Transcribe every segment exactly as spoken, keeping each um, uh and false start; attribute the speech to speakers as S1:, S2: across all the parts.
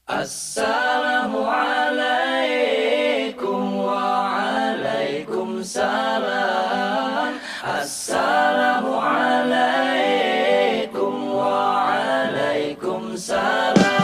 S1: Assalamualaikum waalaikumsalam. Assalamualaikum waalaikumsalam.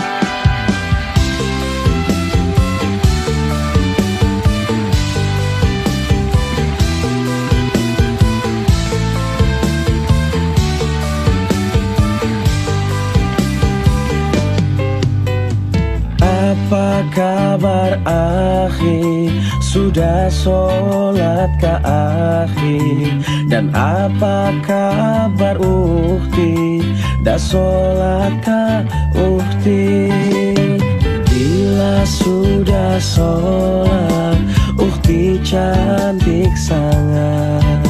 S2: Apa kabar akhi? Sudah sholat ke akhi? Dan apa kabar ukhti? Dah sholat ke ukhti? Bila sudah sholat, ukhti cantik sangat.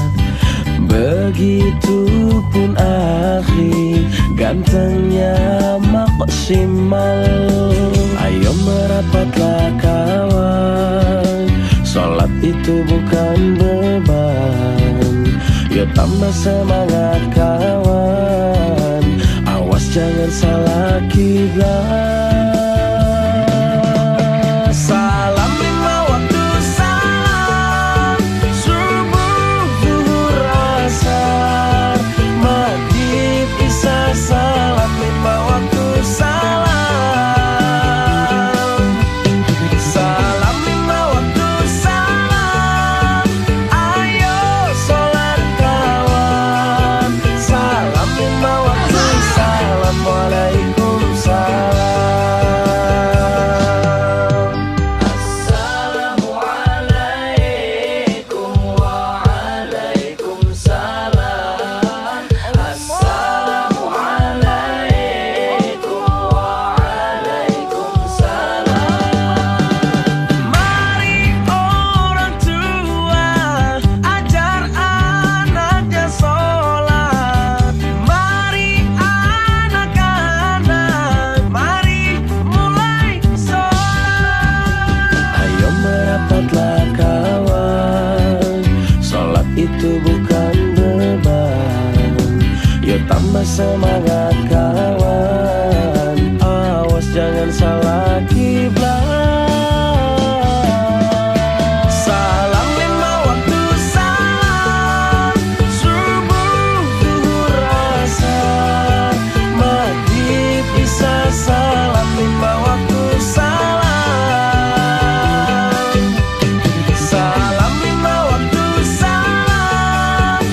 S2: Begitupun akhi, gantengnya maksimal. Ayo merapatlah kawan, sholat itu bukan beban. Yo tambah semangat kawan, awas jangan salah kiblat. Salam lima waktu salam, subuh, zuhur, asar, maghrib, isya. Salam lima waktu salam. Itu bukan beban, yo tambah semangat kawan, awas jangan salah kiblat. Salam lima waktu salam, subuh, zuhur, asar, maghrib, isya. Salam lima waktu salam. Salam lima waktu salam.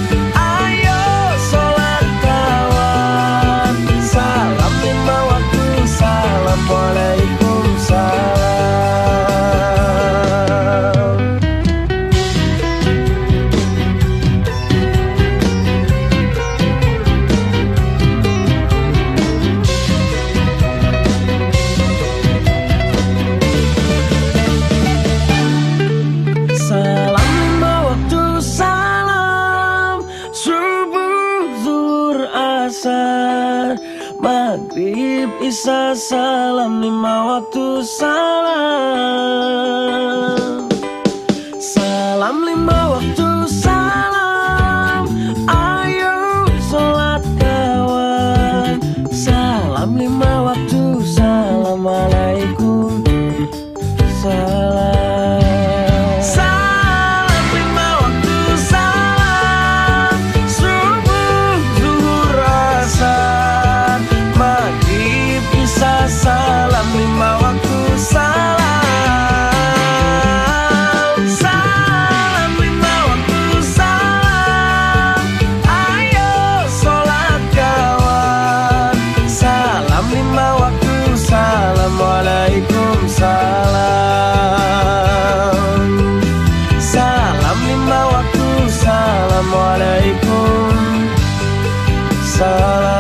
S2: Maghrib, isya, salam lima waktu salam. Salam lima waktu salam, ayo sholat kawan. Salam lima waktu, assalamualaikum salam. Salam lima waktu salam. Salam lima waktu salam, ayo sholat kawan. Salam lima waktu, assalamualaikum salam. Salam lima waktu, assalamualaikum salam.